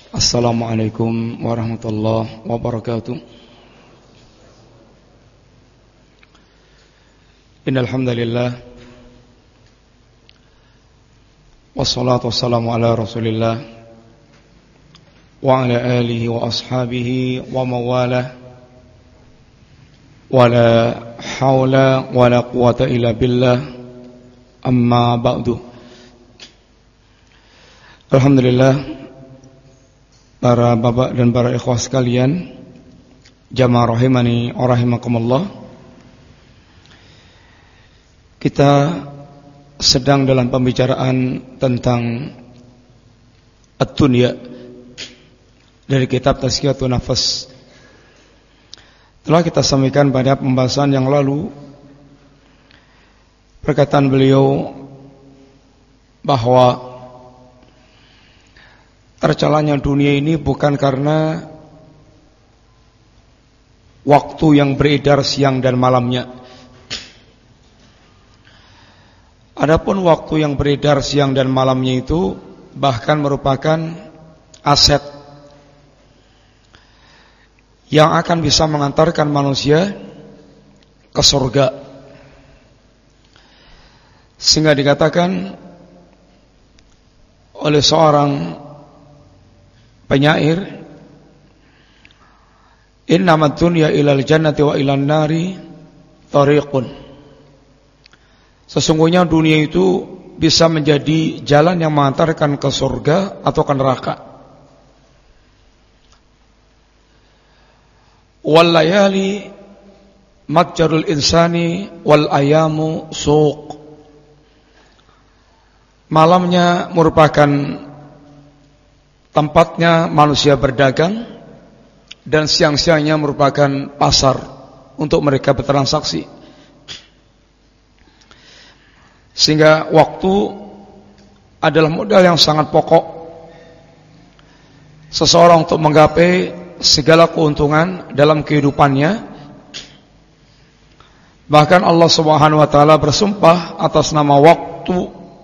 Assalamualaikum warahmatullahi wabarakatuh. Innal hamdalillah wassalatu wassalamu ala Rasulillah wa ala alihi wa ashabihi wa mawalah wa la haula wa la quwata illa billah amma ba'du. Alhamdulillah, para bapak dan para ikhwah sekalian, jamaah rahimani wa rahimakumullah. Kita sedang dalam pembicaraan tentang ad-dunya dari kitab Tazkiyatun Nafas. Telah kita sampaikan pada pembahasan yang lalu perkataan beliau bahwa tercelanya dunia ini bukan karena waktu yang beredar siang dan malamnya. Adapun waktu yang beredar siang dan malamnya itu bahkan merupakan aset yang akan bisa mengantarkan manusia ke surga. Sehingga dikatakan oleh seorang penyair, innamad dunya ilal jannati wa ilan nari tariqun. Sesungguhnya dunia itu bisa menjadi jalan yang mengantarkan ke surga atau ke neraka. Wal layali matjarul insani wal ayamu suq. Malamnya merupakan tempatnya manusia berdagang, dan siang-siangnya merupakan pasar untuk mereka bertransaksi. Sehingga waktu adalah modal yang sangat pokok seseorang untuk menggapai segala keuntungan dalam kehidupannya. Bahkan Allah Subhanahu wa taala bersumpah atas nama waktu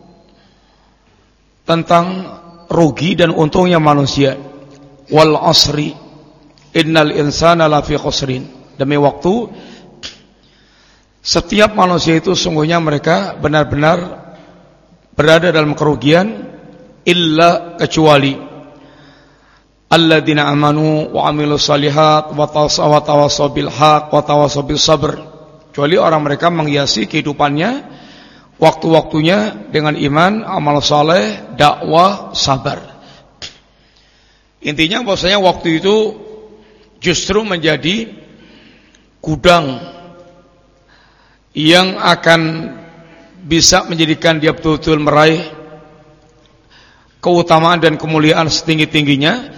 tentang rugi dan untungnya manusia. Wal asri innal insana lafi khusrin. Demi waktu, setiap manusia itu sungguhnya mereka benar-benar berada dalam kerugian, illa kecuali alladzina amanu wa amilus solihat wa tawassaw bil haq wa tawassaw bis sabr. Kecuali orang mereka menghiasi kehidupannya, waktu-waktunya dengan iman, amal saleh, dakwah, sabar. Intinya bahwasanya waktu itu justru menjadi gudang yang akan bisa menjadikan dia betul-betul meraih keutamaan dan kemuliaan setinggi-tingginya,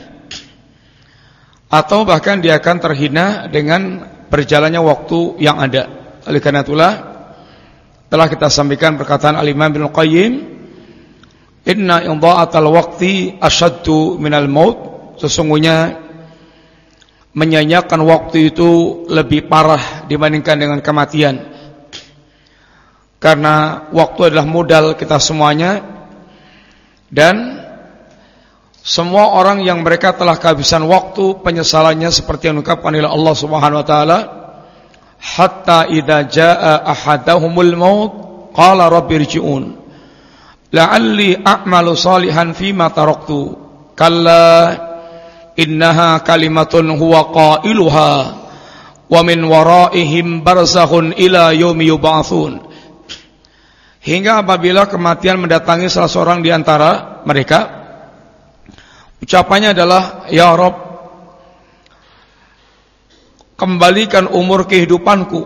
atau bahkan dia akan terhina dengan berjalannya waktu yang ada. Oleh karena itulah telah kita sampaikan perkataan Al-Imam Ibnu Qayyim, inna idha'atal waqti asyaddu minal maut. Sesungguhnya menyanyiakan waktu itu lebih parah dibandingkan dengan kematian. Karena waktu adalah modal kita semuanya, dan semua orang yang mereka telah kehabisan waktu, penyesalannya seperti yang diungkapkan oleh Allah Subhanahu wa taala, hatta idza jaa ahadahumul maut qala rabbirji'un la'alli a'malu salihan fima taraktu kalla innaha kalimatun huwa qailuha wa min waraihim barzakhun ila yaumi yub'atsun. Hingga apabila kematian mendatangi salah seorang di antara mereka, ucapannya adalah, ya Rabb, kembalikan umur kehidupanku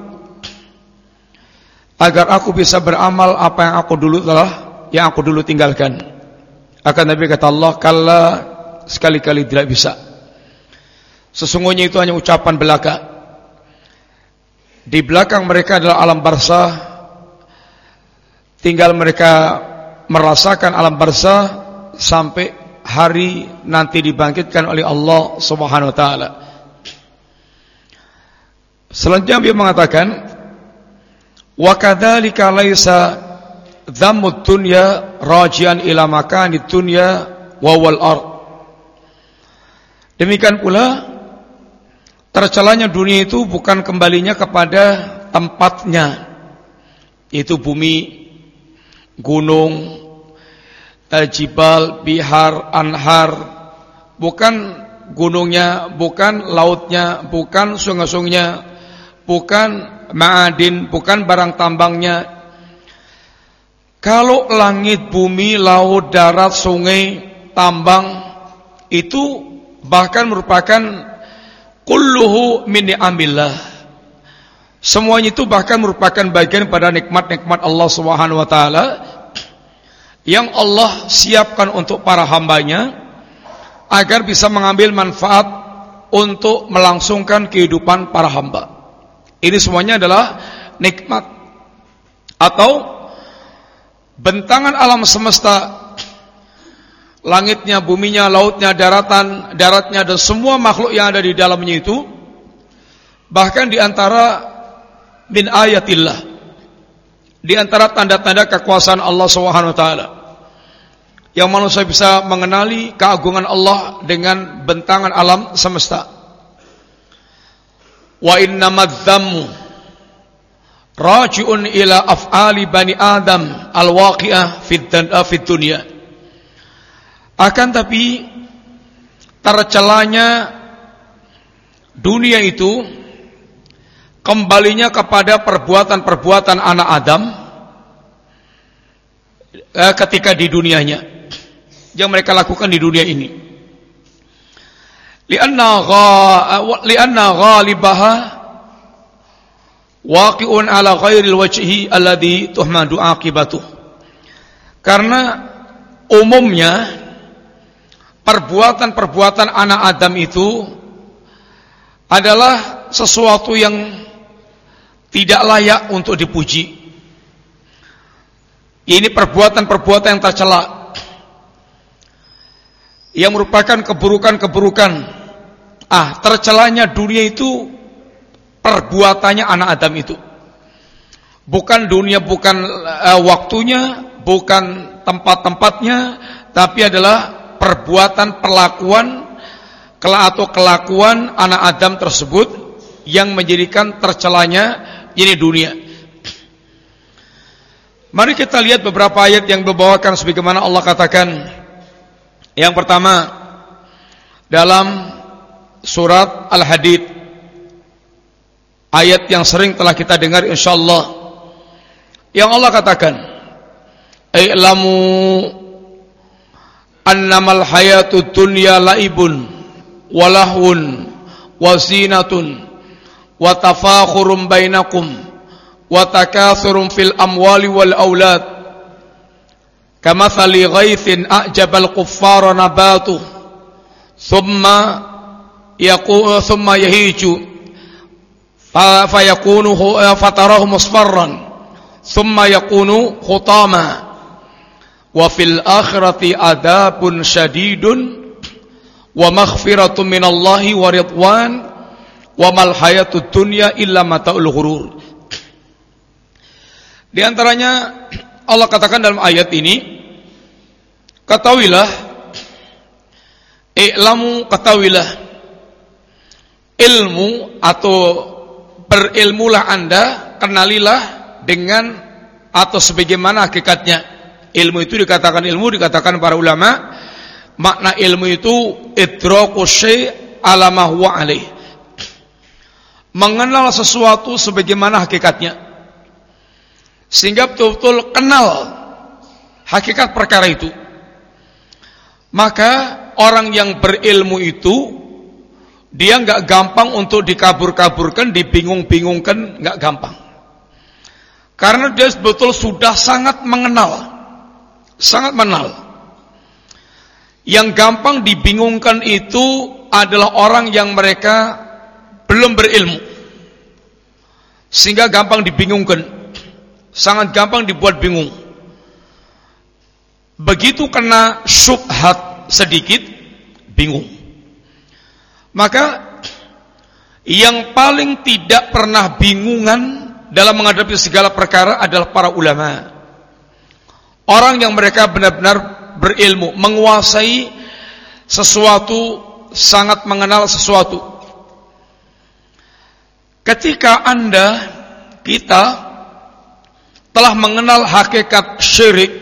agar aku bisa beramal apa yang aku dulu tinggalkan. Akan Nabi kata Allah, kalla, sekali-kali tidak bisa. Sesungguhnya itu hanya ucapan belaka. Di belakang mereka adalah alam barzah. Tinggal mereka merasakan alam barzah sampai hari nanti dibangkitkan oleh Allah Subhanahu wa taala. Selanjutnya beliau mengatakan, wa kadzalika laisa dhammud dunya rajian ila makanid dunya wa wal ard. Demikian pula tercelanya dunia itu bukan kembalinya kepada tempatnya, yaitu bumi, gunung, jibal, bihar, anhar. Bukan gunungnya, bukan lautnya, bukan sungai-sungainya, bukan ma'adin, bukan barang tambangnya. Kalau langit, bumi, laut, darat, sungai, tambang itu bahkan merupakan kulluhu min ni'amillah. Semuanya itu bahkan merupakan bagian pada nikmat-nikmat Allah Subhanahu wa taala yang Allah siapkan untuk para hambanya agar bisa mengambil manfaat untuk melangsungkan kehidupan para hamba. Ini semuanya adalah nikmat atau bentangan alam semesta, langitnya, buminya, lautnya, daratnya dan semua makhluk yang ada di dalamnya itu bahkan di antara min ayatillah, di antara tanda-tanda kekuasaan Allah Subhanahu wa taala yang manusia bisa mengenali keagungan Allah dengan bentangan alam semesta. Wa innamadz-dzammu raji'un ila af'ali bani Adam al-waqi'ah fid dunya. Akan tapi tercelanya dunia itu kembalinya kepada perbuatan-perbuatan anak Adam ketika di dunianya, yang mereka lakukan di dunia ini. Lianna ghalibaha waqi'un ala ghairil wajhi alladhi tuhmadu aqibatuh. Karena umumnya perbuatan-perbuatan anak Adam itu adalah sesuatu yang tidak layak untuk dipuji. Ini perbuatan-perbuatan yang tercela, yang merupakan keburukan-keburukan. Tercelanya dunia itu perbuatannya anak Adam itu. Bukan dunia, bukan waktunya, bukan tempat-tempatnya, tapi adalah perbuatan, perlakuan atau kelakuan anak Adam tersebut yang menjadikan tercelanya ini dunia. Mari kita lihat beberapa ayat yang dibawakan sebagaimana Allah katakan. Yang pertama dalam surat Al-Hadid, ayat yang sering telah kita dengar insyaallah, yang Allah katakan, "I'lamu annamal hayatud dunya laibun wa lahwun wa zinatun wa tafakhurum bainakum wa takatsurun fil amwali wal aulad kamathali ghaithin a'jabal kuffara nabatuh thumma yahiju fayakunu fatarahu musfarran thumma yakunu khutama wa fil akhirati adabun syadidun wa maghfiratun minallahi wa ridwan wa mal hayatud dunya illa mata'ul ghurur." Di antaranya Allah katakan dalam ayat ini, ketahuilah, i'lamu, ketahuilah, ilmu atau berilmulah Anda, kenalilah dengan atau sebagaimana hakikatnya. Ilmu itu dikatakan para ulama, makna ilmu itu idraku syai' ala ma huwa alaih, mengenal sesuatu sebagaimana hakikatnya, sehingga betul-betul kenal hakikat perkara itu. Maka orang yang berilmu itu dia enggak gampang untuk dikabur-kaburkan, dibingung-bingungkan, enggak gampang. Karena dia betul sudah sangat mengenal. Yang gampang dibingungkan itu adalah orang yang mereka belum berilmu, sehingga gampang dibingungkan, sangat gampang dibuat bingung. Begitu kena syubhat sedikit, bingung. Maka yang paling tidak pernah bingungan dalam menghadapi segala perkara adalah para ulama. Orang yang mereka benar-benar berilmu, menguasai sesuatu sangat mengenal sesuatu. Ketika kita telah mengenal hakikat syirik,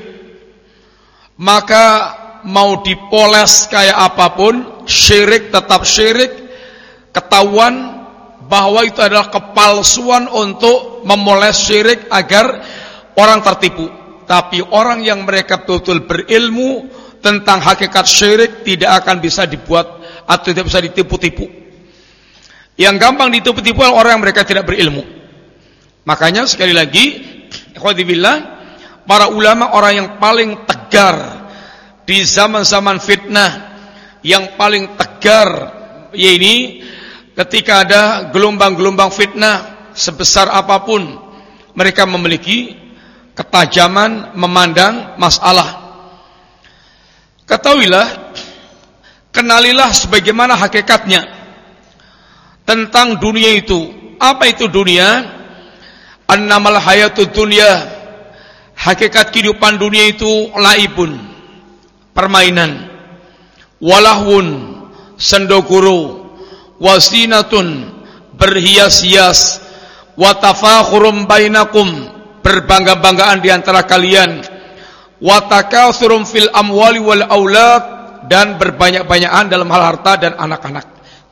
maka mau dipoles kayak apapun, syirik tetap syirik. Ketahuan bahwa itu adalah kepalsuan untuk memoles syirik agar orang tertipu. Tapi orang yang mereka betul-betul berilmu tentang hakikat syirik tidak akan bisa dibuat atau tidak bisa ditipu-tipu. Yang gampang ditipu-tipu adalah orang yang mereka tidak berilmu. Makanya sekali lagi, ikhwatibillah, para ulama orang yang paling tegar di zaman-zaman fitnah, yang paling tegar yaitu ketika ada gelombang-gelombang fitnah sebesar apapun, mereka memiliki ketajaman memandang masalah. Ketahuilah, kenalilah sebagaimana hakikatnya tentang dunia itu. Apa itu dunia? Annamal hayatud dunya, hakikat kehidupan dunia itu laibun, permainan, walahwun, sendogoro, wasinatun, berhias-hias, watafakhurum bainakum, berbangga-banggaan di antara kalian, watakatsurum fil amwali wal aulad, dan berbanyak-banyakan dalam hal harta dan anak-anak.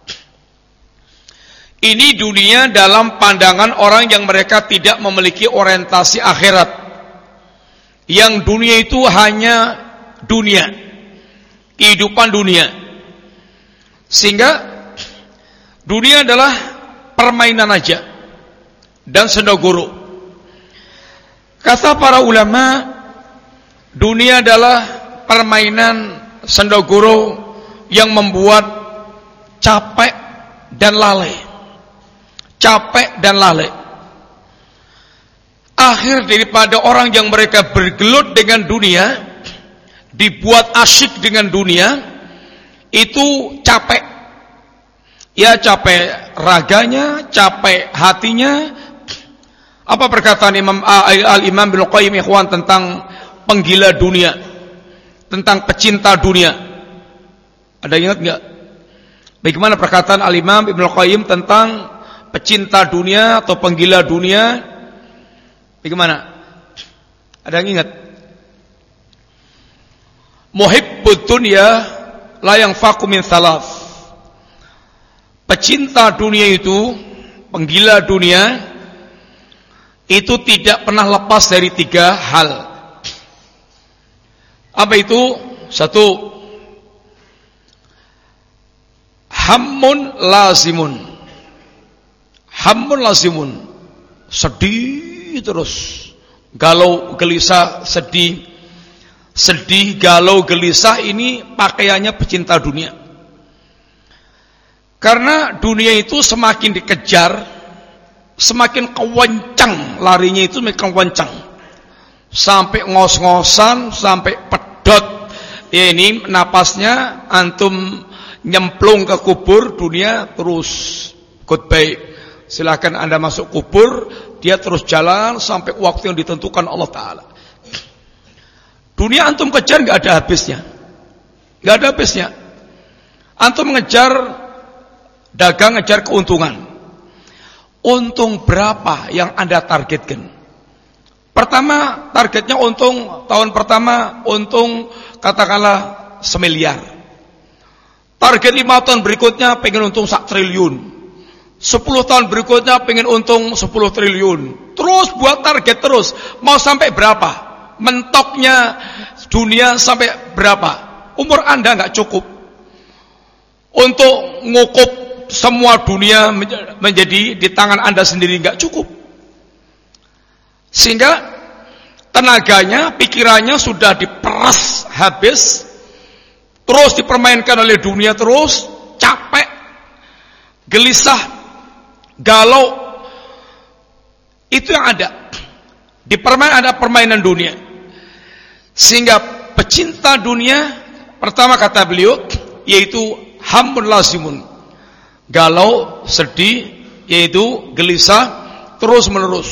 Ini dunia dalam pandangan orang yang mereka tidak memiliki orientasi akhirat. Yang dunia itu hanya dunia, kehidupan dunia. Sehingga dunia adalah permainan aja dan sendogoro. Kata para ulama, dunia adalah permainan sendogoro yang membuat capek dan lalai. Capek dan lalai. Akhir daripada orang yang mereka bergelut dengan dunia, dibuat asyik dengan dunia, itu capek. Ya, capek raganya, capek hatinya. Apa perkataan Al-Imam Ibnu Qayyim ikhwan tentang penggila dunia, tentang pecinta dunia? Ada ingat enggak? Bagaimana perkataan Al-Imam Ibnu Qayyim tentang pecinta dunia atau penggila dunia? Bagaimana? Ada yang ingat? Muhibbud dunya la yanfaqu min thalath. Pecinta dunia itu, penggila dunia itu tidak pernah lepas dari 3 hal. Apa itu? 1, hammun lazimun. Hammun lazimun, sedih terus, galau gelisah, sedih, galau gelisah. Ini pakaiannya pecinta dunia. Karena dunia itu semakin dikejar, semakin kewencang larinya, itu semakin kewencang, sampai ngos-ngosan, sampai pedot. Ya, ini napasnya antum nyemplung ke kubur, dunia terus goodbye. Silakan Anda masuk kubur, dia terus jalan sampai waktu yang ditentukan Allah Ta'ala. Dunia antum kejar gak ada habisnya, gak ada habisnya. Antum mengejar dagang, ngejar keuntungan. Untung berapa yang Anda targetkan? Pertama, targetnya untung, tahun pertama untung katakanlah 1 miliar. Target 5 tahun berikutnya pengen untung 1 triliun. 10 tahun berikutnya pengen untung 10 triliun. Terus buat target terus. Mau sampai berapa? Mentoknya dunia sampai berapa? Umur Anda gak cukup untuk ngukup semua dunia menjadi di tangan Anda sendiri, gak cukup. Sehingga tenaganya, pikirannya sudah diperas habis, terus dipermainkan oleh dunia, terus capek, gelisah, galau. Itu yang ada. Di permainan ada permainan dunia. Sehingga pecinta dunia, pertama kata beliau, yaitu hammun lazimun, galau, sedih, yaitu gelisah terus menerus.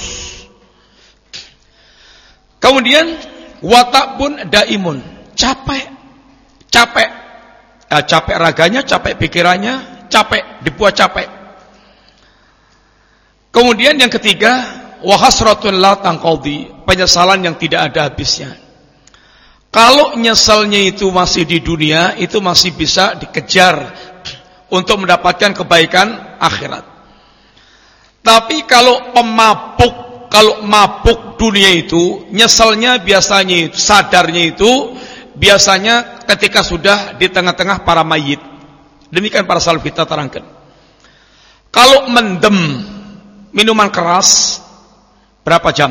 Kemudian watakbun daimun, capek. Capek raganya, capek pikirannya, capek, dibuat capek. Kemudian yang ketiga, wa hasratun la tanqadi, penyesalan yang tidak ada habisnya. Kalau nyesalnya itu masih di dunia, itu masih bisa dikejar untuk mendapatkan kebaikan akhirat. Tapi kalau mabuk dunia itu, nyesalnya biasanya itu, sadarnya itu biasanya ketika sudah di tengah-tengah para mayit. Demikian para salaf kita terangkan. Kalau mendem minuman keras berapa jam?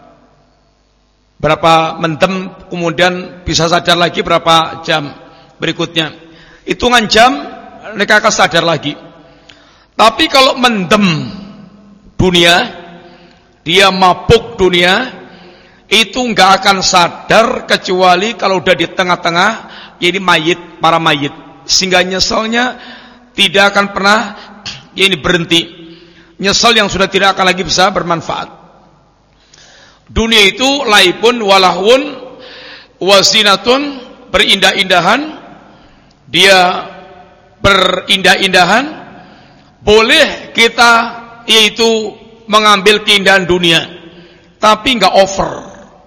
Berapa mendem kemudian bisa sadar lagi berapa jam berikutnya? Hitungan jam mereka akan sadar lagi. Tapi kalau mendem dunia, dia mabuk dunia, itu enggak akan sadar kecuali kalau udah di tengah-tengah ini mayit, para mayit. Sehingga nyesalnya tidak akan pernah ini berhenti. Nyesal yang sudah tidak akan lagi bisa bermanfaat. Dunia itu laibun walahun wazinatun, berindah-indahan. Dia berindah-indahan. Boleh kita yaitu mengambil keindahan dunia, tapi enggak over.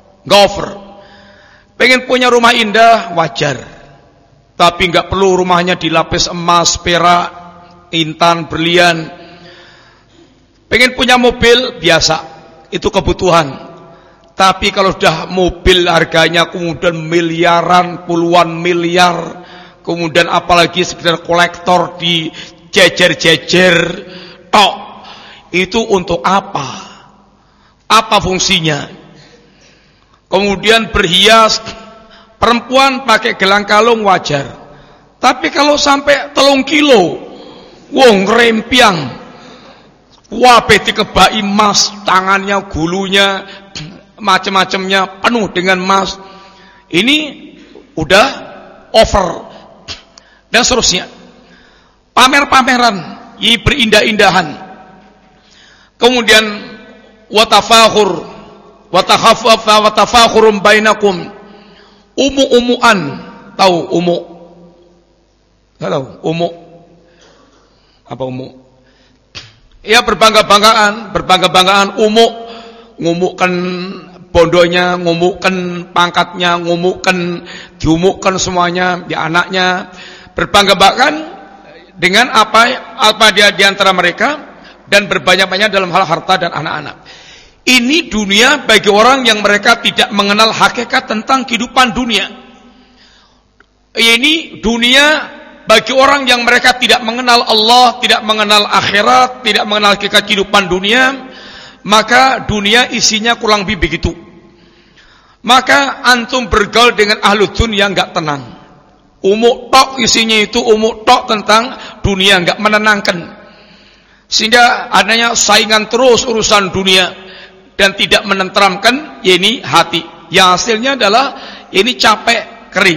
Pengen punya rumah indah wajar, tapi enggak perlu rumahnya dilapis emas, perak, intan, berlian. Pengen punya mobil biasa, itu kebutuhan. Tapi kalau sudah mobil harganya kemudian miliaran, puluhan miliar, kemudian apalagi sekedar kolektor di jejer-jejer tok, itu untuk apa? Apa fungsinya? Kemudian berhias, perempuan pakai gelang kalung wajar. Tapi kalau sampai 3 kilo, wong rempiang, wabe dikebai emas, tangannya, gulunya, macam-macamnya penuh dengan emas, ini udah over. Dan seterusnya. Pamer-pameran, berindah-indahan. Kemudian watafakhurum bainakum, umu-umuan. Tahu umu? Enggak tahu umu? Apa umu? Ya berbangga-banggaan umu, ngumukkan bondonya, ngumukkan pangkatnya, diumukkan semuanya, ya anaknya, berbangga-banggaan dengan apa dia di antara mereka, dan berbanyak-banyak dalam hal harta dan anak-anak. Ini dunia bagi orang yang mereka tidak mengenal hakikat tentang kehidupan dunia. Ini dunia bagi orang yang mereka tidak mengenal Allah, tidak mengenal akhirat, tidak mengenal hakikat kehidupan dunia. Maka dunia isinya kurang lebih begitu. Maka antum bergaul dengan ahlu dunia enggak tenang. Umuk tok isinya itu, umuk tok tentang dunia, enggak menenangkan. Sehingga adanya saingan terus urusan dunia dan tidak menenteramkan ini hati. Yang hasilnya adalah ini capek, kering.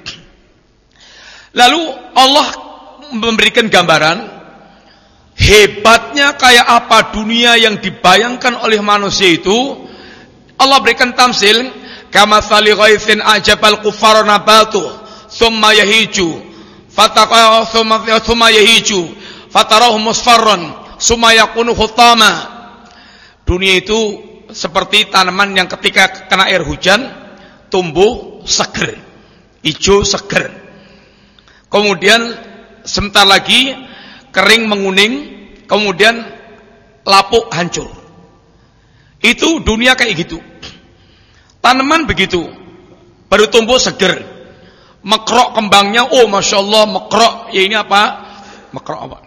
Lalu Allah memberikan gambaran hebatnya kayak apa dunia yang dibayangkan oleh manusia itu. Allah berikan tamsil, kamatsali ghaitsin ajabal kuffara nabatu thumma yahiju thumma yahiju fatarahu musfarran thumma yakunu hutama. Dunia itu seperti tanaman yang ketika kena air hujan tumbuh seger, hijau seger. Kemudian sebentar lagi kering menguning, kemudian lapuk hancur. Itu dunia kayak gitu. Tanaman begitu, baru tumbuh seger, mekrok kembangnya, oh masya Allah mekrok. Ya ini apa? Mekrok apa?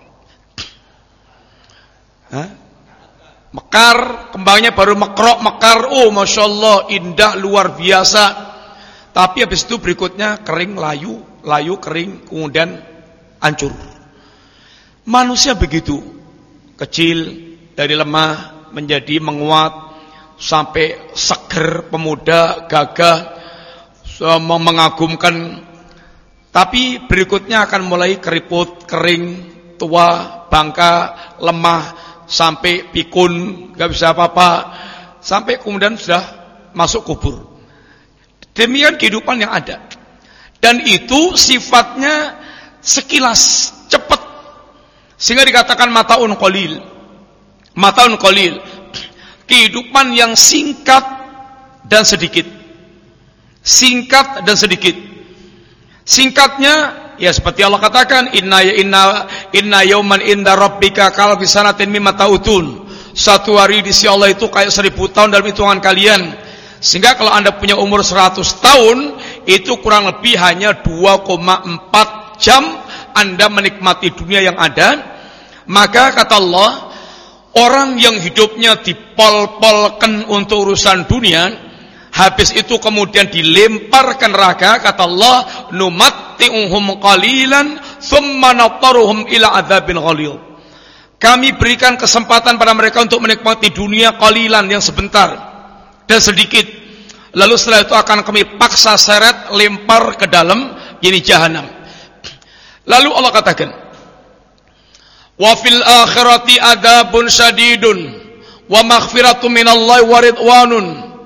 Hah? Mekar, kembangnya baru mekrok, mekar, oh masya Allah indah luar biasa. Tapi habis itu berikutnya kering, layu kering, kemudian hancur. Manusia begitu, kecil dari lemah menjadi menguat sampai seger, pemuda, gagah, mengagumkan. Tapi berikutnya akan mulai keriput, kering, tua, bangka, lemah, sampai pikun, gak bisa apa-apa, sampai kemudian sudah masuk kubur. Demikian kehidupan yang ada. Dan itu sifatnya sekilas, cepat. Sehingga dikatakan mataun qalil. Mataun qalil. Kehidupan yang singkat dan sedikit. Singkat dan sedikit. Singkatnya ya seperti Allah katakan, inna yauman inda rabbika kalbi sanatin mimma ta'udun. Satu hari di sisi Allah itu kayak 1000 tahun dalam hitungan kalian. Sehingga kalau Anda punya umur 100 tahun, itu kurang lebih hanya 2,4 jam Anda menikmati dunia yang ada. Maka kata Allah, orang yang hidupnya dipol-polkan untuk urusan dunia, habis itu kemudian dilempar ke neraka, kata Allah, numatti'uhum qalilan thumma nattaruhum ila adzabin ghalil. Kami berikan kesempatan pada mereka untuk menikmati dunia qalilan, yang sebentar dan sedikit. Lalu setelah itu akan kami paksa seret, lempar ke dalam jahanam. Lalu Allah katakan, wa fil akhirati adzabun syadidun wa maghfiratu minallahi wa ridwanun.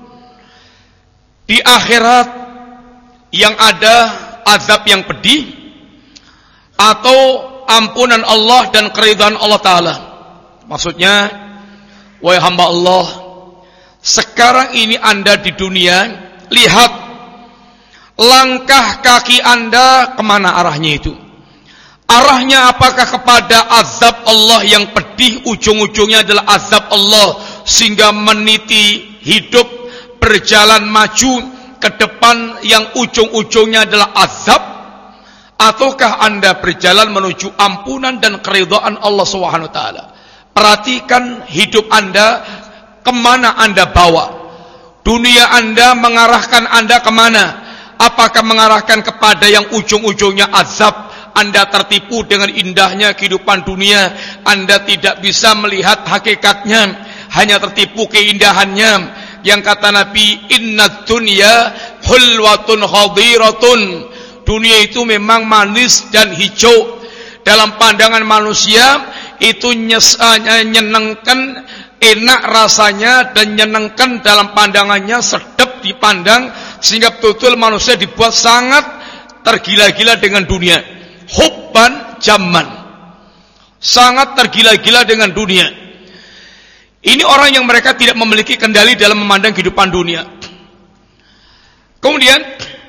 Di akhirat yang ada azab yang pedih atau ampunan Allah dan keridhaan Allah Ta'ala. Maksudnya, wahai hamba Allah, sekarang ini Anda di dunia, lihat langkah kaki Anda kemana arahnya itu. Arahnya apakah kepada azab Allah yang pedih, ujung-ujungnya adalah azab Allah, sehingga meniti hidup, berjalan maju ke depan yang ujung-ujungnya adalah azab, ataukah Anda berjalan menuju ampunan dan keridhaan Allah Subhanahu wa taala? Perhatikan hidup Anda, kemana Anda bawa? Dunia Anda mengarahkan Anda kemana? Apakah mengarahkan kepada yang ujung-ujungnya azab? Anda tertipu dengan indahnya kehidupan dunia, Anda tidak bisa melihat hakikatnya, hanya tertipu keindahannya. Yang kata Nabi, innad dunya hulwatun khadiratun. Dunia itu memang manis dan hijau. Dalam pandangan manusia itu nyenengkan, enak rasanya, dan nyenengkan dalam pandangannya, sedap dipandang, sehingga betul-betul manusia dibuat sangat tergila-gila dengan dunia. Hubban zaman, sangat tergila-gila dengan dunia. Ini orang yang mereka tidak memiliki kendali dalam memandang kehidupan dunia. Kemudian,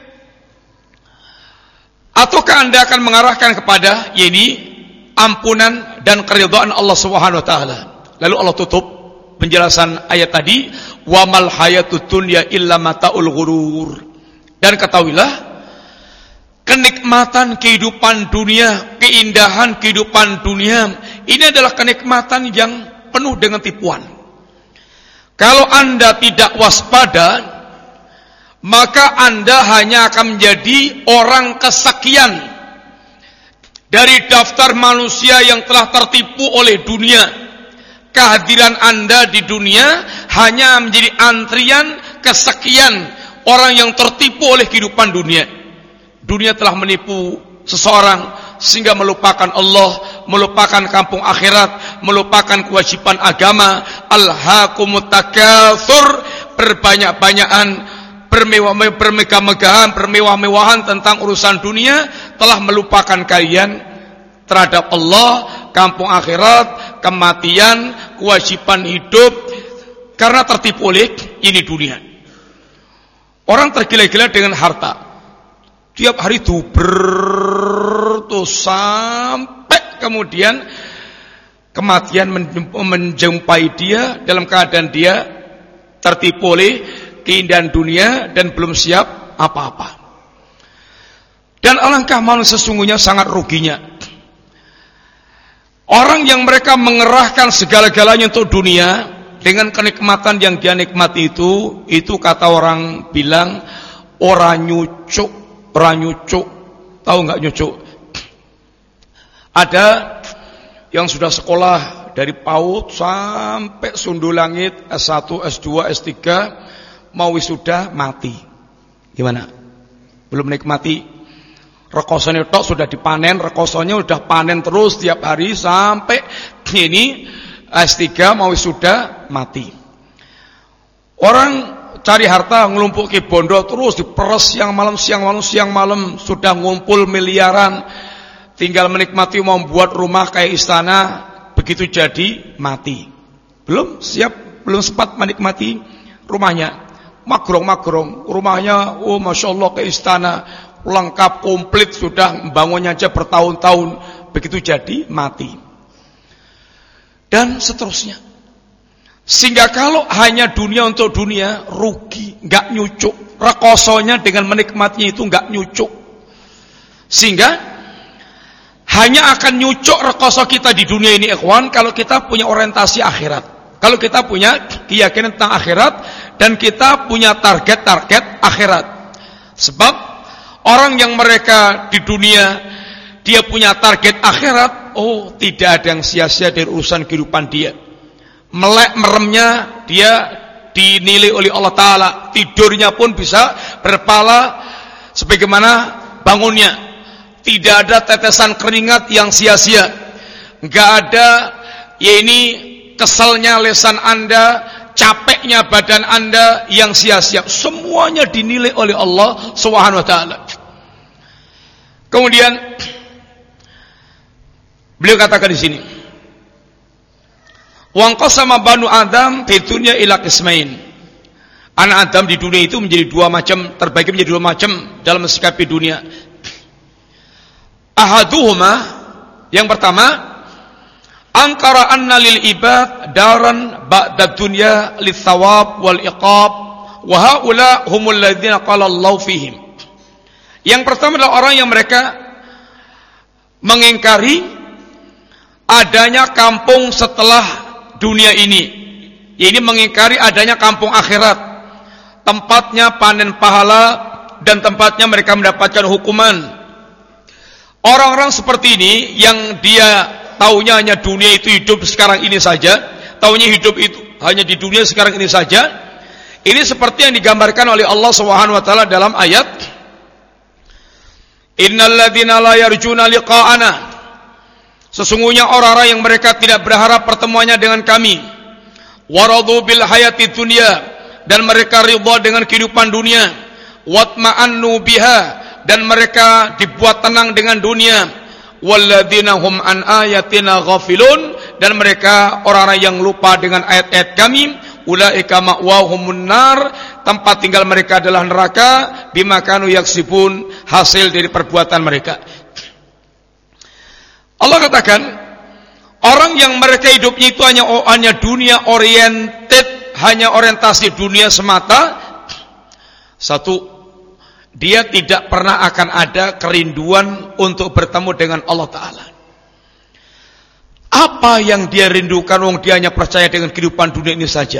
ataukah Anda akan mengarahkan kepada ampunan dan keridhaan Allah Subhanahu wa taala? Lalu Allah tutup penjelasan ayat tadi, wa mal hayatud dunya illa mataul ghurur. Dan ketahuilah, kenikmatan kehidupan dunia, keindahan kehidupan dunia, ini adalah kenikmatan yang penuh dengan tipuan. Kalau Anda tidak waspada, maka Anda hanya akan menjadi orang kesekian dari daftar manusia yang telah tertipu oleh dunia. Kehadiran Anda di dunia hanya menjadi antrian kesekian orang yang tertipu oleh kehidupan dunia. Dunia telah menipu seseorang sehingga melupakan Allah, melupakan kampung akhirat, melupakan kewajiban agama. Alhaakumut takatsur, berbanyak-banyakan, bermegah-megahan, bermewah-mewahan tentang urusan dunia telah melupakan kalian terhadap Allah, kampung akhirat, kematian, kewajiban hidup, karena tertipu oleh ini dunia. Orang tergila-gila dengan harta, tiap hari tuh sampai kemudian kematian menjumpai dia dalam keadaan dia tertipu oleh keindahan dunia dan belum siap apa-apa. Dan alangkah manusia sesungguhnya sangat ruginya orang yang mereka mengerahkan segala-galanya untuk dunia dengan kenikmatan yang dia nikmati itu kata orang bilang orang nyucuk. Tahu nggak nyucuk? Ada yang sudah sekolah dari PAUD sampai sundul langit, S1, S2, S3, mau wisuda mati. Gimana? Belum nikmati. Rekosonya tok sudah dipanen, rekosonya sudah panen terus tiap hari sampai ini S3 mau wisuda mati. Orang cari harta, ngelumpuki bondo terus diperes siang malam, sudah ngumpul miliaran. tinggal menikmati membuat rumah kayak istana, begitu jadi mati. Belum sempat menikmati rumahnya. Magrong-magrong, rumahnya Masya Allah kayak istana, lengkap, komplit, sudah bangunnya aja bertahun-tahun, begitu jadi mati. Dan seterusnya. Sehingga kalau hanya dunia untuk dunia, rugi, nggak nyucuk. Rekosonya dengan menikmatinya itu nggak nyucuk. Sehingga hanya akan nyucuk rekoso kita di dunia ini, ikhwan, kalau kita punya orientasi akhirat. Kalau kita punya keyakinan tentang akhirat dan kita punya target-target akhirat. Sebab orang yang mereka di dunia dia punya target akhirat, tidak ada yang sia-sia dari urusan kehidupan dia. Melek meremnya dia dinilai oleh Allah Ta'ala. Tidurnya pun bisa berpahala sebagaimana bangunnya. Tidak ada tetesan keringat yang sia-sia. Enggak ada ini keselnya lesan Anda, capeknya badan Anda yang sia-sia. Semuanya dinilai oleh Allah Subhanahu wa taala. Kemudian beliau katakan di sini, wa qasama banu Adam fi dunya ila qismain. Anak Adam di dunia itu menjadi dua macam, terbagi menjadi dua macam dalam mensikapi dunia. Ahaduhuma, yang pertama, angkara anna lil ibad daran ba'da dunya litsawab wal iqab wa haula humul ladzina qala Allah fihim. Yang pertama adalah orang yang mereka mengingkari adanya kampung setelah dunia ini. Ini mengingkari adanya kampung akhirat, tempatnya panen pahala dan tempatnya mereka mendapatkan hukuman. Orang-orang seperti ini yang dia taunya hanya dunia itu hidup sekarang ini saja, taunya hidup itu hanya di dunia sekarang ini saja. Ini seperti yang digambarkan oleh Allah Subhanahu wa taala dalam ayat, innal ladzina la yarjuna liqa'ana. Sesungguhnya orang-orang yang mereka tidak berharap pertemuannya dengan kami, waradu bil hayati dunya, dan mereka ridha dengan kehidupan dunia, watma'annu biha, dan mereka dibuat tenang dengan dunia, walladzina hum an ayatina ghafilun, dan mereka orang-orang yang lupa dengan ayat-ayat kami, ulaika ma'wahumun nar, tempat tinggal mereka adalah neraka, bima kanu yaksibun, hasil dari perbuatan mereka. Allah katakan, orang yang mereka hidupnya itu hanya dunia oriented, hanya orientasi dunia semata. Satu, dia tidak pernah akan ada kerinduan untuk bertemu dengan Allah Ta'ala. Apa yang dia rindukan? Dia hanya percaya dengan kehidupan dunia ini saja.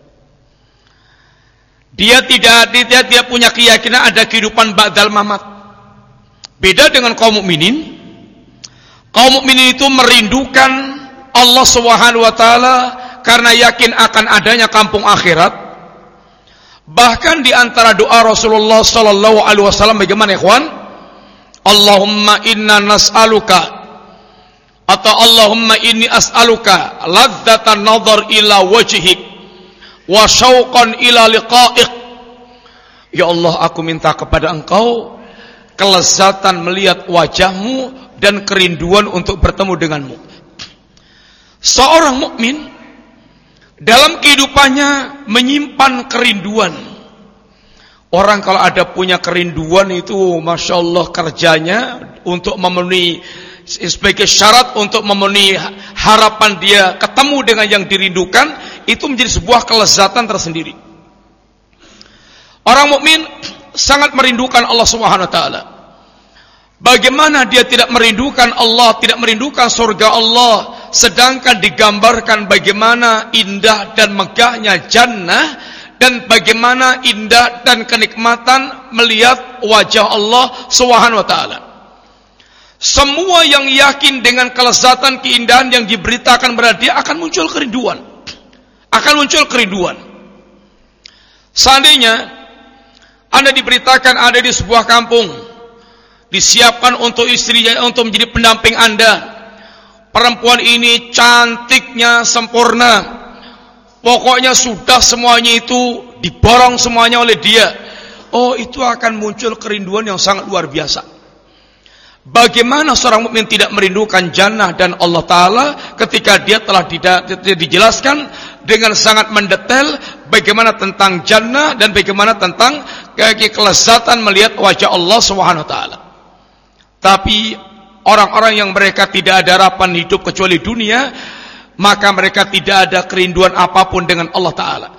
Dia tidak punya keyakinan ada kehidupan ba'dal mamat. Beda dengan kaum mukminin. Kaum mukminin itu merindukan Allah Subhanahu wa taala karena yakin akan adanya kampung akhirat. Bahkan di antara doa Rasulullah sallallahu alaihi wasallam bagaimana, ikhwan? Allahumma inna nas'aluka, atau Allahumma inni as'aluka ladzatan nadhar ila wajhik wa syauqan ila liqa'ik. Ya Allah, aku minta kepada Engkau kelezatan melihat wajahmu dan kerinduan untuk bertemu denganmu. Seorang mukmin dalam kehidupannya menyimpan kerinduan. Orang kalau ada punya kerinduan itu, Masya Allah, kerjanya untuk memenuhi, sebagai syarat untuk memenuhi harapan dia ketemu dengan yang dirindukan, itu menjadi sebuah kelezatan tersendiri. Orang mukmin sangat merindukan Allah Subhanahu wa taala. Bagaimana dia tidak merindukan Allah, tidak merindukan surga Allah, sedangkan digambarkan bagaimana indah dan megahnya jannah, dan bagaimana indah dan kenikmatan melihat wajah Allah Subhanahu wa taala. Semua yang yakin dengan kelezatan keindahan yang diberitakan kepada dia akan muncul kerinduan. Akan muncul kerinduan. Seandainya Anda diberitakan ada di sebuah kampung, disiapkan untuk istrinya untuk menjadi pendamping Anda. Perempuan ini cantiknya sempurna, pokoknya sudah semuanya itu diborong semuanya oleh dia. Oh, itu akan muncul kerinduan yang sangat luar biasa. Bagaimana seorang mukmin tidak merindukan jannah dan Allah Ta'ala ketika dia telah dijelaskan dengan sangat mendetail bagaimana tentang jannah dan bagaimana tentang kelezatan melihat wajah Allah Subhanahu wa taala. Tapi orang-orang yang mereka tidak ada harapan hidup kecuali dunia, maka mereka tidak ada kerinduan apapun dengan Allah Ta'ala.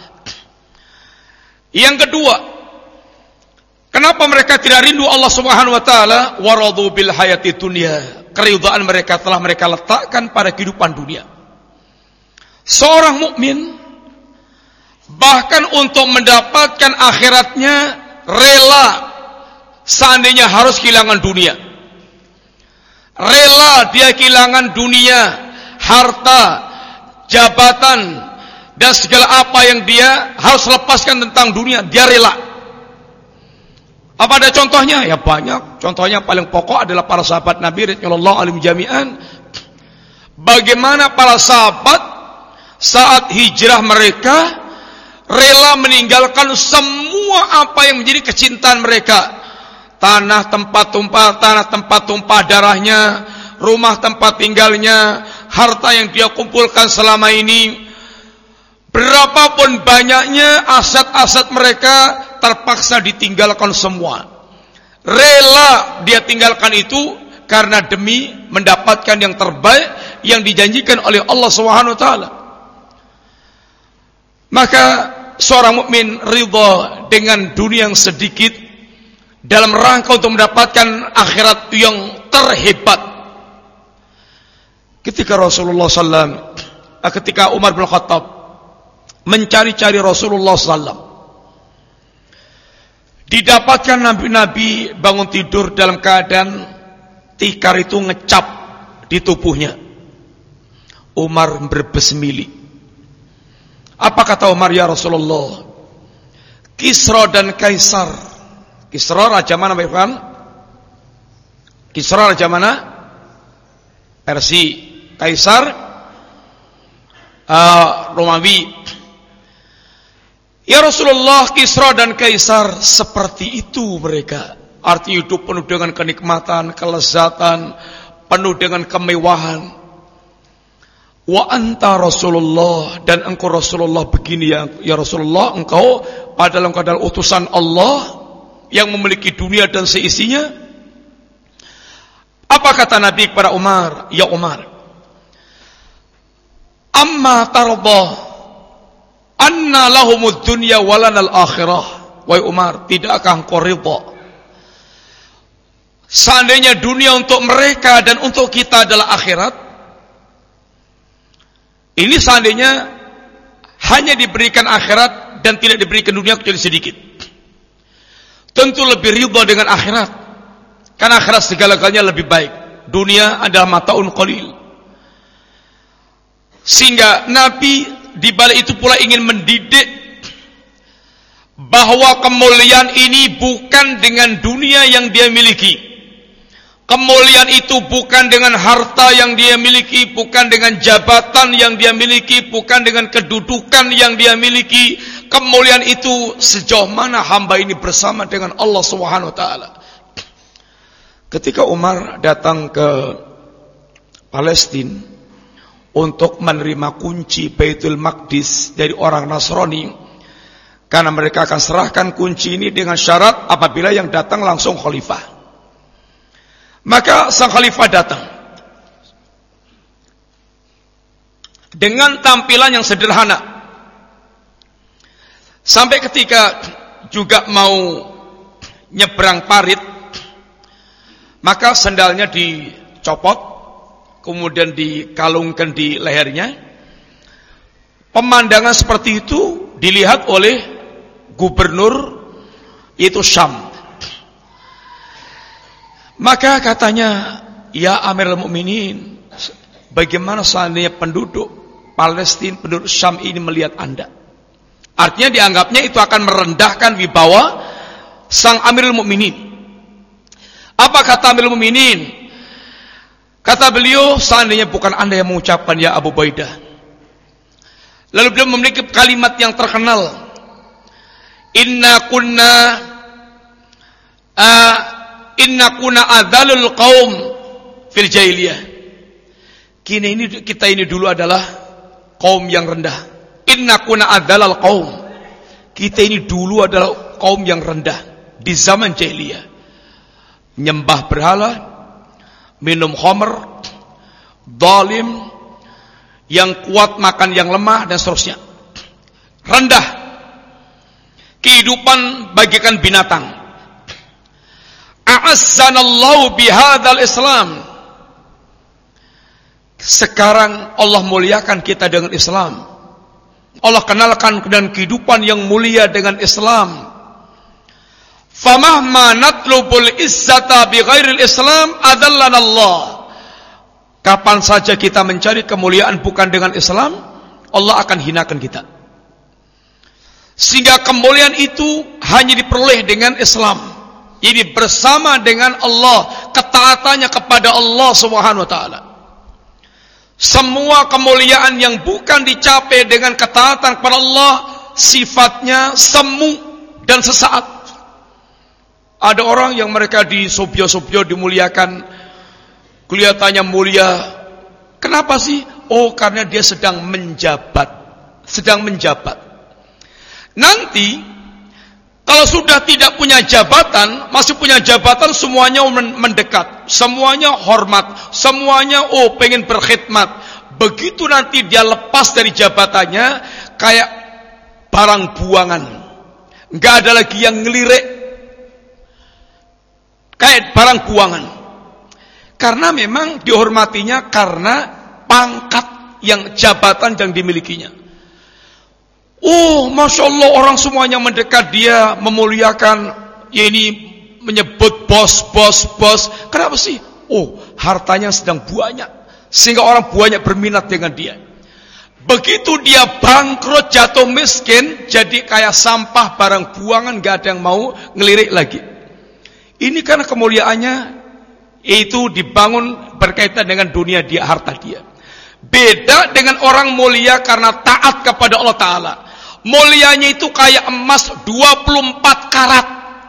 Yang kedua, kenapa mereka tidak rindu Allah Subhanahu wa taala? Waradu bil hayati dunya. Keridhaan mereka telah mereka letakkan pada kehidupan dunia. Seorang mukmin bahkan untuk mendapatkan akhiratnya rela seandainya harus kehilangan dunia. Rela dia kehilangan dunia, harta, jabatan, dan segala apa yang dia harus lepaskan tentang dunia, dia rela. Apa ada contohnya? Ya banyak. Contohnya paling pokok adalah para sahabat Nabi radhiyallahu anhum jami'an. Bagaimana para sahabat saat hijrah mereka rela meninggalkan semua apa yang menjadi kecintaan mereka. Tanah tempat tumpah darahnya, rumah tempat tinggalnya, harta yang dia kumpulkan selama ini, berapapun banyaknya aset-aset mereka terpaksa ditinggalkan semua. Rela dia tinggalkan itu karena demi mendapatkan yang terbaik yang dijanjikan oleh Allah Subhanahu wa taala. Maka seorang mukmin ridha dengan dunia yang sedikit dalam rangka untuk mendapatkan akhirat yang terhebat. Ketika Rasulullah SAW, ketika Umar bin Khattab mencari-cari Rasulullah SAW, didapatkan nabi-nabi bangun tidur dalam keadaan tikar itu ngecap di tubuhnya. Umar berbesmili. Apa kata Umar? Ya Rasulullah, Kisra dan Kaisar. Kisra raja mana Pak Irfan? Kisra raja mana? Persia. Kaisar Romawi. Ya Rasulullah, Kisra dan Kaisar seperti itu mereka. Arti hidup penuh dengan kenikmatan, kelezatan, penuh dengan kemewahan. Wa anta Rasulullah, dan engkau Rasulullah begini ya Rasulullah, engkau adalah keadaan utusan Allah yang memiliki dunia dan seisinya. Apa kata Nabi kepada Umar? Ya Umar, amma tarda anna lahumud dunya walanal akhirah. Wahai Umar, tidakkah engkau ridha seandainya dunia untuk mereka dan untuk kita adalah akhirat? Ini seandainya hanya diberikan akhirat dan tidak diberikan dunia kecuali sedikit. Tentu lebih ridha dengan akhirat, karena akhirat segala-galanya lebih baik. Dunia adalah mataun qalil. Sehingga Nabi di balik itu pula ingin mendidik bahwa kemuliaan ini bukan dengan dunia yang dia miliki. Kemuliaan itu bukan dengan harta yang dia miliki, bukan dengan jabatan yang dia miliki, bukan dengan kedudukan yang dia miliki. Kemuliaan itu sejauh mana hamba ini bersama dengan Allah Subhanahu wa taala. Ketika Umar datang ke Palestina untuk menerima kunci Baitul Maqdis dari orang Nasrani, karena mereka akan serahkan kunci ini dengan syarat apabila yang datang langsung khalifah. Maka sang khalifah datang dengan tampilan yang sederhana. Sampai ketika juga mau nyebrang parit, maka sendalnya dicopot, kemudian dikalungkan di lehernya. Pemandangan seperti itu dilihat oleh gubernur yaitu Syam. Maka katanya, ya Amirul Mukminin, bagaimana seandainya penduduk Palestina, penduduk Syam ini melihat Anda? Artinya dianggapnya itu akan merendahkan wibawa sang Amirul Mukminin. Apa kata Amirul Mukminin? Kata beliau, seandainya bukan Anda yang mengucapkan ya Abu Baidah. Lalu beliau memiliki kalimat yang terkenal, Inna kunna inna kuna adzalul qaum fil jahiliyah. Kita ini dulu adalah kaum yang rendah. Inna kuna adzalal qaum. Kita ini dulu adalah kaum yang rendah di zaman jahiliyah. Nyembah berhala, minum khamr, zalim, yang kuat makan yang lemah, dan seterusnya. Rendah. Kehidupan bagaikan binatang. A'azzanallahu bihadzal Islam. Sekarang Allah muliakan kita dengan Islam. Allah kenalkan dengan kehidupan yang mulia dengan Islam. Famahma natlubul izzata bighairil Islam adallana Allah. Kapan saja kita mencari kemuliaan bukan dengan Islam, Allah akan hinakan kita. Sehingga kemuliaan itu hanya diperoleh dengan Islam. Jadi bersama dengan Allah, ketaatannya kepada Allah Subhanahu wa taala. Semua kemuliaan yang bukan dicapai dengan ketaatan kepada Allah, sifatnya semu dan sesaat. Ada orang yang mereka disobyo-sobyo dimuliakan, kelihatannya mulia. Kenapa sih? Oh, karena dia sedang menjabat. Nanti kalau sudah tidak punya jabatan, masih punya jabatan, semuanya mendekat, semuanya hormat, semuanya pengen berkhidmat. Begitu nanti dia lepas dari jabatannya, kayak barang buangan, nggak ada lagi yang ngelirik, kayak barang buangan. Karena memang dihormatinya karena pangkat yang jabatan yang dimilikinya. Masya Allah, orang semuanya mendekat dia, memuliakan. Ya, ini menyebut bos. Kenapa sih? Hartanya sedang banyak, sehingga orang banyak berminat dengan dia. Begitu dia bangkrut, jatuh miskin, jadi kayak sampah, barang buangan, gak ada yang mau ngelirik lagi. Ini karena kemuliaannya itu dibangun berkaitan dengan dunia dia, harta dia. Beda dengan orang mulia karena taat kepada Allah Ta'ala. Mulianya itu kayak emas 24 karat.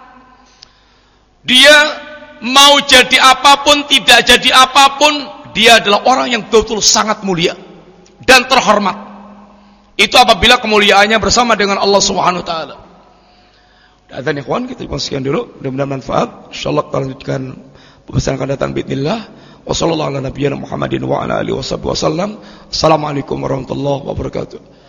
Dia mau jadi apapun, tidak jadi apapun, dia adalah orang yang betul-betul sangat mulia dan terhormat. Itu apabila kemuliaannya bersama dengan Allah Subhanahu wa taala. Dan ikhwan, kita sekian dulu, mudah-mudahan manfaat. Insyaallah kita lanjutkan pembahasan akan datang bismillah. Wassallallahu ala nabiyyina Muhammadin wa ala alihi wasallam. Assalamualaikum warahmatullahi wabarakatuh.